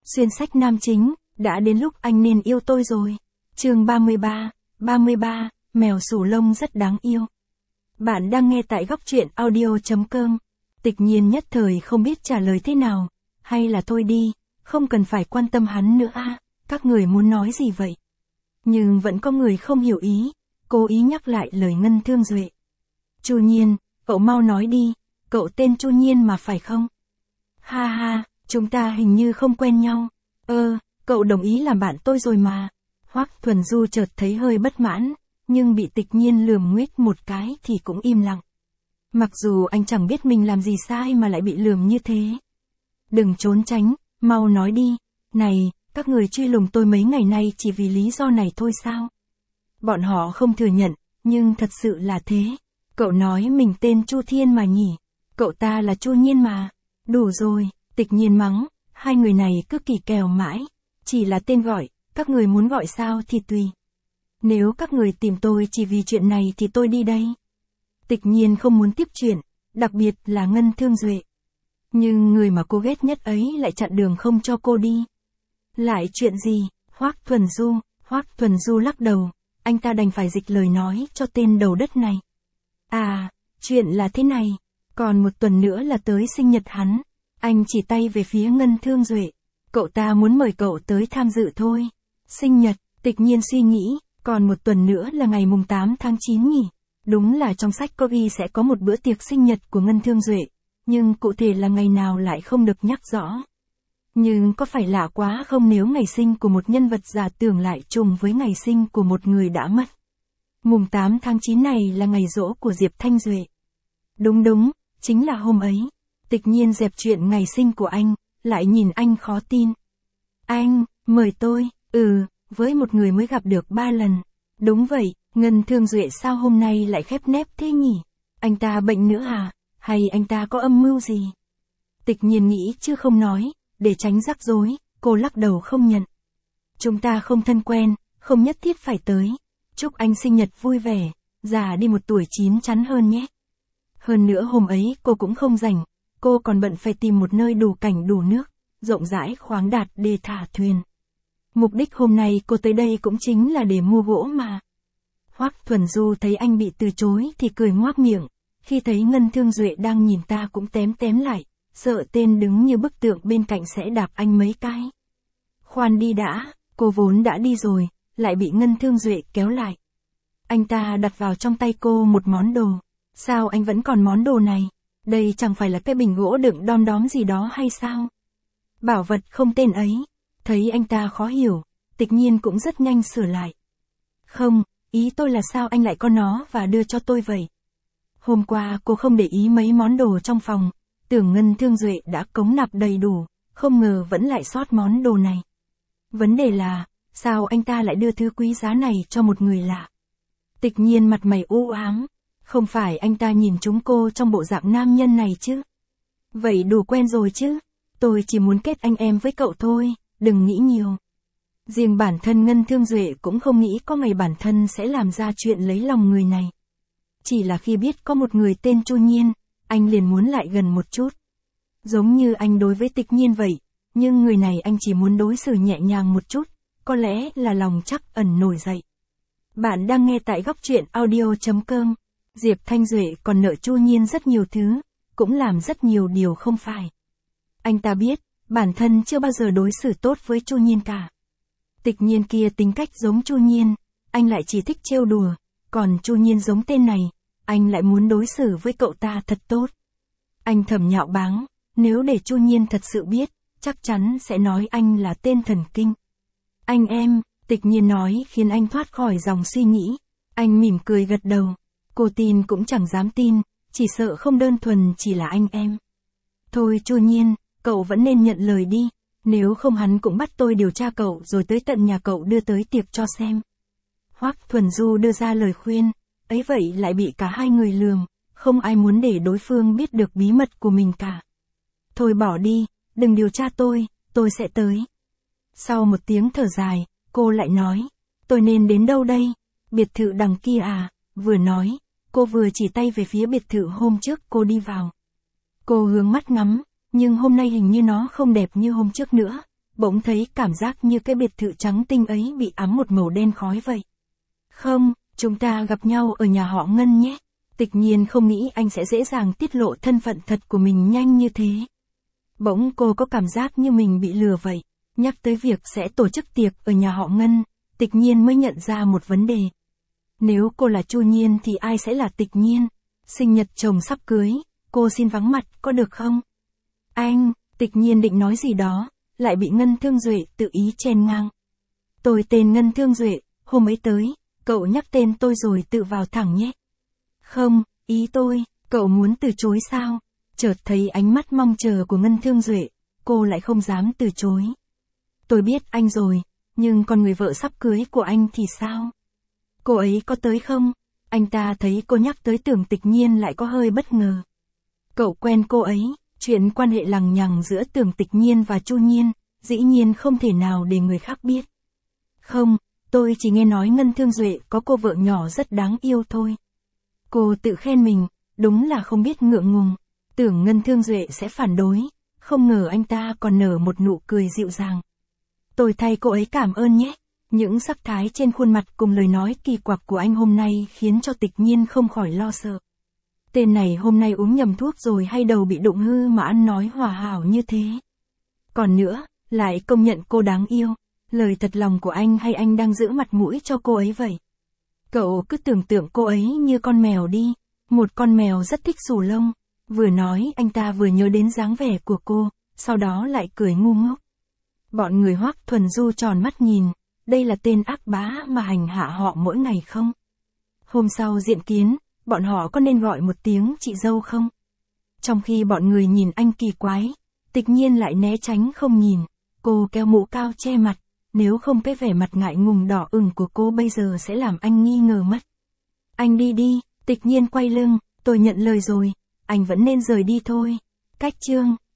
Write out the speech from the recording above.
Xuyên sách nam chính, đã đến lúc anh nên yêu tôi rồi. Chương 33, mèo sù lông rất đáng yêu. Bạn đang nghe tại góc truyện audio.com. Tịch Nhiên nhất thời không biết trả lời thế nào. Hay là thôi đi, không cần phải quan tâm hắn nữa à, các người muốn nói gì vậy? Nhưng vẫn có người không hiểu ý, cố ý nhắc lại lời Ngân Thương Duệ. Chu Nhiên, cậu mau nói đi, cậu tên Chu Nhiên mà phải không? Ha ha, chúng ta hình như không quen nhau. Cậu đồng ý làm bạn tôi rồi mà. Hoắc Thuần Du chợt thấy hơi bất mãn, nhưng bị Tịch Nhiên lườm nguếch một cái thì cũng im lặng. Mặc dù anh chẳng biết mình làm gì sai mà lại bị lườm như thế. Đừng trốn tránh, mau nói đi. Này, các người truy lùng tôi mấy ngày nay chỉ vì lý do này thôi sao? Bọn họ không thừa nhận, nhưng thật sự là thế. Cậu nói mình tên Chu Thiên mà nhỉ? Cậu ta là Chu Nhiên mà. Đủ rồi, Tịch Nhiên mắng, hai người này cứ kỳ kèo mãi. Chỉ là tên gọi, các người muốn gọi sao thì tùy. Nếu các người tìm tôi chỉ vì chuyện này thì tôi đi đây. Tịch Nhiên không muốn tiếp chuyện, đặc biệt là Ngân Thương Duệ. Nhưng người mà cô ghét nhất ấy lại chặn đường không cho cô đi. Lại chuyện gì? Hoắc Thuần Du lắc đầu, anh ta đành phải dịch lời nói cho tên đầu đất này. À, chuyện là thế này, còn một tuần nữa là tới sinh nhật hắn. Anh chỉ tay về phía Ngân Thương Duệ. Cậu ta muốn mời cậu tới tham dự thôi. Sinh nhật, Tịch Nhiên suy nghĩ, còn một tuần nữa là ngày mùng 8 tháng 9 nhỉ? Đúng là trong sách có ghi sẽ có một bữa tiệc sinh nhật của Ngân Thương Duệ, nhưng cụ thể là ngày nào lại không được nhắc rõ. Nhưng có phải lạ quá không nếu ngày sinh của một nhân vật giả tưởng lại trùng với ngày sinh của một người đã mất? Mùng 8 tháng 9 này là ngày giỗ của Diệp Thanh Duệ. Đúng, chính là hôm ấy. Tịch Nhiên dẹp chuyện ngày sinh của anh, lại nhìn anh khó tin. Anh, mời tôi, với một người mới gặp được 3 lần. Đúng vậy, Ngân Thương Duệ sao hôm nay lại khép nép thế nhỉ? Anh ta bệnh nữa à? Hay anh ta có âm mưu gì? Tịch Nhiên nghĩ chứ không nói, để tránh rắc rối, cô lắc đầu không nhận. Chúng ta không thân quen, không nhất thiết phải tới. Chúc anh sinh nhật vui vẻ, già đi một tuổi chín chắn hơn nhé. Hơn nữa hôm ấy cô cũng không rảnh, cô còn bận phải tìm một nơi đủ cảnh đủ nước, rộng rãi khoáng đạt để thả thuyền. Mục đích hôm nay cô tới đây cũng chính là để mua gỗ mà. Hoắc Thuần Du thấy anh bị từ chối thì cười ngoác miệng, khi thấy Ngân Thương Duệ đang nhìn ta cũng tém lại, sợ tên đứng như bức tượng bên cạnh sẽ đạp anh mấy cái. Khoan đi đã, cô vốn đã đi rồi, lại bị Ngân Thương Duệ kéo lại. Anh ta đặt vào trong tay cô một món đồ. Sao anh vẫn còn món đồ này? Đây chẳng phải là cái bình gỗ đựng đom đóm gì đó hay sao? Bảo vật không tên ấy. Thấy anh ta khó hiểu, Tịch Nhiên cũng rất nhanh sửa lại. Không, ý tôi là sao anh lại có nó và đưa cho tôi vậy? Hôm qua cô không để ý mấy món đồ trong phòng, tưởng Ngân Thương Duệ đã cống nạp đầy đủ, không ngờ vẫn lại sót món đồ này. Vấn đề là, sao anh ta lại đưa thứ quý giá này cho một người lạ? Tịch Nhiên mặt mày u ám, không phải anh ta nhìn chúng cô trong bộ dạng nam nhân này chứ? Vậy đủ quen rồi chứ, tôi chỉ muốn kết anh em với cậu thôi, đừng nghĩ nhiều. Riêng bản thân Ngân Thương Duệ cũng không nghĩ có ngày bản thân sẽ làm ra chuyện lấy lòng người này. Chỉ là khi biết có một người tên Chu Nhiên, anh liền muốn lại gần một chút. Giống như anh đối với Tịch Nhiên vậy, nhưng người này anh chỉ muốn đối xử nhẹ nhàng một chút, có lẽ là lòng trắc ẩn nổi dậy. Bạn đang nghe tại góc truyện audio.com. Diệp Thanh Duệ còn nợ Chu Nhiên rất nhiều thứ, cũng làm rất nhiều điều không phải. Anh ta biết, bản thân chưa bao giờ đối xử tốt với Chu Nhiên cả. Tịch Nhiên kia tính cách giống Chu Nhiên, anh lại chỉ thích trêu đùa, còn Chu Nhiên giống tên này, anh lại muốn đối xử với cậu ta thật tốt. Anh thầm nhạo báng, nếu để Chu Nhiên thật sự biết, chắc chắn sẽ nói anh là tên thần kinh. Anh em, Tịch Nhiên nói khiến anh thoát khỏi dòng suy nghĩ. Anh mỉm cười gật đầu. Cô tin cũng chẳng dám tin, chỉ sợ không đơn thuần chỉ là anh em. Thôi Chu Nhiên, cậu vẫn nên nhận lời đi, nếu không hắn cũng bắt tôi điều tra cậu rồi tới tận nhà cậu đưa tới tiệc cho xem. Hoắc Thuần Du đưa ra lời khuyên, ấy vậy lại bị cả hai người lườm, không ai muốn để đối phương biết được bí mật của mình cả. Thôi bỏ đi, đừng điều tra tôi sẽ tới. Sau một tiếng thở dài, cô lại nói, tôi nên đến đâu đây? Biệt thự đằng kia à? Vừa nói, cô vừa chỉ tay về phía biệt thự hôm trước cô đi vào. Cô hướng mắt ngắm, nhưng hôm nay hình như nó không đẹp như hôm trước nữa, bỗng thấy cảm giác như cái biệt thự trắng tinh ấy bị ám một màu đen khói vậy. Không, chúng ta gặp nhau ở nhà họ Ngân nhé. Tịch Nhiên không nghĩ anh sẽ dễ dàng tiết lộ thân phận thật của mình nhanh như thế. Bỗng cô có cảm giác như mình bị lừa vậy. Nhắc tới việc sẽ tổ chức tiệc ở nhà họ Ngân, Tịch Nhiên mới nhận ra một vấn đề. Nếu cô là Chu Nhiên thì ai sẽ là Tịch Nhiên? Sinh nhật chồng sắp cưới, cô xin vắng mặt có được không? Anh, Tịch Nhiên định nói gì đó, lại bị Ngân Thương Duệ tự ý chen ngang. Tôi tên Ngân Thương Duệ, hôm ấy tới, cậu nhắc tên tôi rồi tự vào thẳng nhé. Không, ý tôi, cậu muốn từ chối sao? Chợt thấy ánh mắt mong chờ của Ngân Thương Duệ, cô lại không dám từ chối. Tôi biết anh rồi, nhưng còn người vợ sắp cưới của anh thì sao? Cô ấy có tới không? Anh ta thấy cô nhắc tới tưởng Tịch Nhiên lại có hơi bất ngờ. Cậu quen cô ấy, chuyện quan hệ lằng nhằng giữa tưởng Tịch Nhiên và Chu Nhiên, dĩ nhiên không thể nào để người khác biết. Không, tôi chỉ nghe nói Ngân Thương Duệ có cô vợ nhỏ rất đáng yêu thôi. Cô tự khen mình, đúng là không biết ngượng ngùng, tưởng Ngân Thương Duệ sẽ phản đối, không ngờ anh ta còn nở một nụ cười dịu dàng. Tôi thay cô ấy cảm ơn nhé. Những sắc thái trên khuôn mặt cùng lời nói kỳ quặc của anh hôm nay khiến cho Tịch Nhiên không khỏi lo sợ. Tên này hôm nay uống nhầm thuốc rồi hay đầu bị đụng hư mà ăn nói hòa hảo như thế. Còn nữa, lại công nhận cô đáng yêu. Lời thật lòng của anh hay anh đang giữ mặt mũi cho cô ấy vậy? Cậu cứ tưởng tượng cô ấy như con mèo đi. Một con mèo rất thích xù lông. Vừa nói anh ta vừa nhớ đến dáng vẻ của cô, sau đó lại cười ngu ngốc. Bọn người Hoắc Thuần Du tròn mắt nhìn. Đây là tên ác bá mà hành hạ họ mỗi ngày không? Hôm sau diện kiến, bọn họ có nên gọi một tiếng chị dâu không? Trong khi bọn người nhìn anh kỳ quái, Tịch Nhiên lại né tránh không nhìn. Cô kéo mũ cao che mặt, nếu không cái vẻ mặt ngại ngùng đỏ ửng của cô bây giờ sẽ làm anh nghi ngờ mất. Anh đi đi, Tịch Nhiên quay lưng, tôi nhận lời rồi, anh vẫn nên rời đi thôi. Cách chương